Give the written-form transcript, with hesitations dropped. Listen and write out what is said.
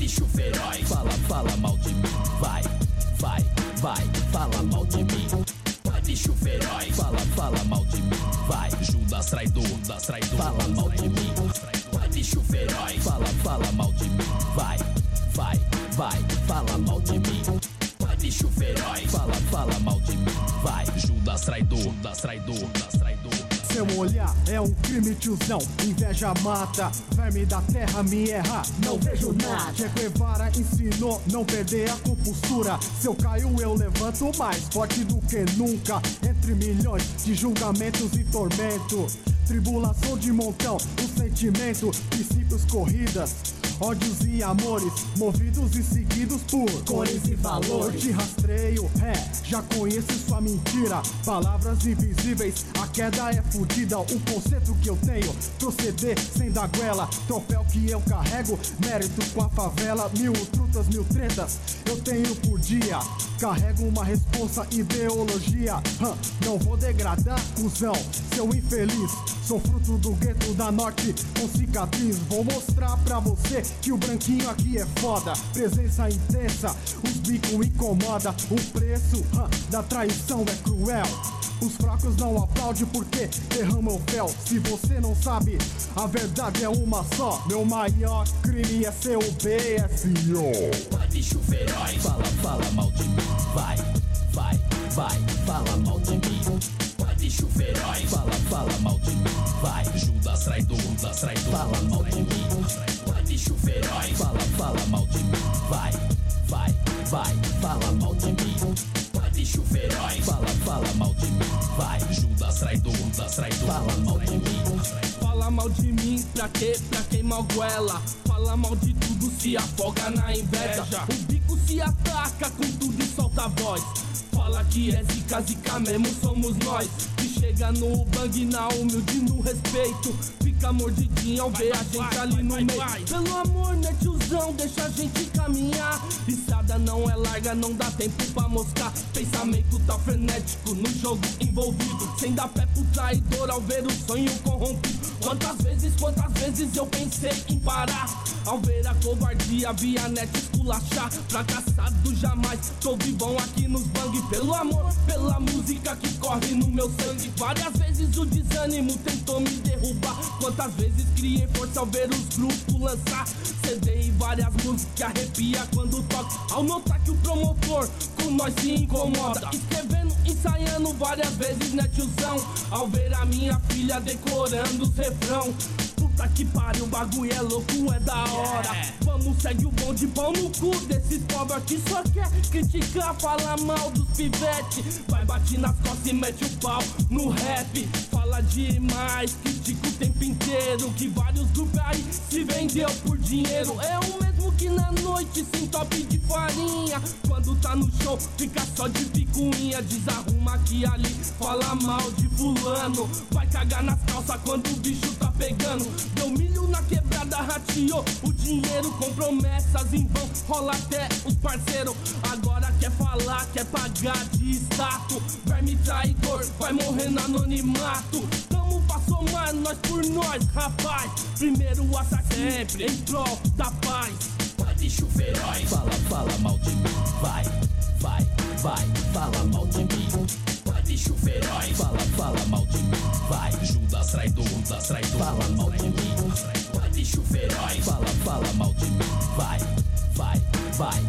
bicho feroz. Fala mal de mim. Vai, fala mal de mim. Vai, bicho feroz. Fala mal de mim. Vai, Judas traidor. Fala mal de mim. Vai, bicho feroz. Fala mal de mim. Vai, fala mal de mim. Vai, bicho feroz. Fala mal de mim. Vai, Judas traidor. Seu olhar é um crime, tiozão. Inveja mata, verme da terra me erra, não vejo nada. Che Guevara ensinou não perder a compostura. Se eu caio eu levanto mais forte do que nunca. Entre milhões de julgamentos e tormento, tribulação de montão, o sentimento, princípios, corridas, ódios e amores, movidos e seguidos por cores e valores. Eu te rastreio, já conheço sua mentira. Palavras invisíveis, a queda é fudida. O conceito que eu tenho, proceder sem dar goela. Troféu que eu carrego, mérito com a favela. 1000 trutas, 1000 tretas, eu tenho por dia. Carrego uma responsa, ideologia. Não vou degradar, cuzão, seu infeliz. Sou fruto do gueto da norte com cicatriz. Vou mostrar pra você que o branquinho aqui é foda. Presença intensa, os bico incomoda. O preço da traição é cruel. Os fracos não aplaudem porque derramam fel. Se você não sabe, a verdade é uma só. Meu maior crime é ser o BSO. Vai, bicho feroz. Fala mal de mim. Vai, fala mal de mim. Vai, bicho feroz. Fala mal de mim. Vai, Judas traidor. Fala mal de mim. Vai, bicho feroz. Fala mal de mim. Vai, fala mal de mim. Vai, bicho feroz. Fala mal de mim. Vai, Judas traidor. Fala mal de mim. Fala mal de mim, pra quê? Pra queimar goela. Fala mal de tudo, se afoga na inveja. O bico se ataca com tudo e solta a voz. Fala que é zica mesmo, somos nós. Que chega no bang, na humilde, no respeito. Fica mordidinho ao ver a gente ali no meio. Pelo amor, né, tiozão, deixa a gente caminhar. Estrada não é larga, não dá tempo pra mostrar. Pensamento tá frenético no jogo envolvido. Sem dar pé pro traidor ao ver o sonho corrompido. Quantas vezes eu pensei em parar ao ver a covardia via net esculachar. Fracassado jamais, tô vivão aqui nos bang. Pelo amor, pela música que corre no meu sangue. Várias vezes o desânimo tentou me derrubar. Quantas vezes criei força ao ver os grupos lançar CD e várias músicas que arrepia quando toca. Ao notar que o promotor com nós se incomoda. Escrevendo, ensaiando várias vezes, né, tiozão? Ao ver a minha filha decorando os refrão. Puta que pariu, o bagulho é louco, é da hora. Vamos, segue o bonde, pão no cu desses pobres que só quer criticar, falar mal dos pivete. Vai, bate nas costas e mete o pau no rap. Fala demais, critica o tempo inteiro. Que vários grupos aí se vendeu por dinheiro. É o mesmo que na noite se entope de farinha. Quando tá no show, fica só de picuinha. Desarruma aqui e ali, fala mal de fulano. Vai cagar nas calças quando o bicho tá pegando. Deu milho na quebrada, rateou o dinheiro com promessas em vão. Rola até os parceiros. Agora quer falar, quer pagar de status. Verme traidor, vai morrer no anonimato. Tamo pra somar, nós por nós, rapaz. Primeiro o assassino, sempre em prol da paz. Vai, bicho feroz. Fala mal de mim. Vai, fala mal de mim. Vai, bicho feroz. Fala mal de mim. Vai, Judas traidor. Fala mal de mim. Vai, bicho feroz. Fala mal de mim. Vai,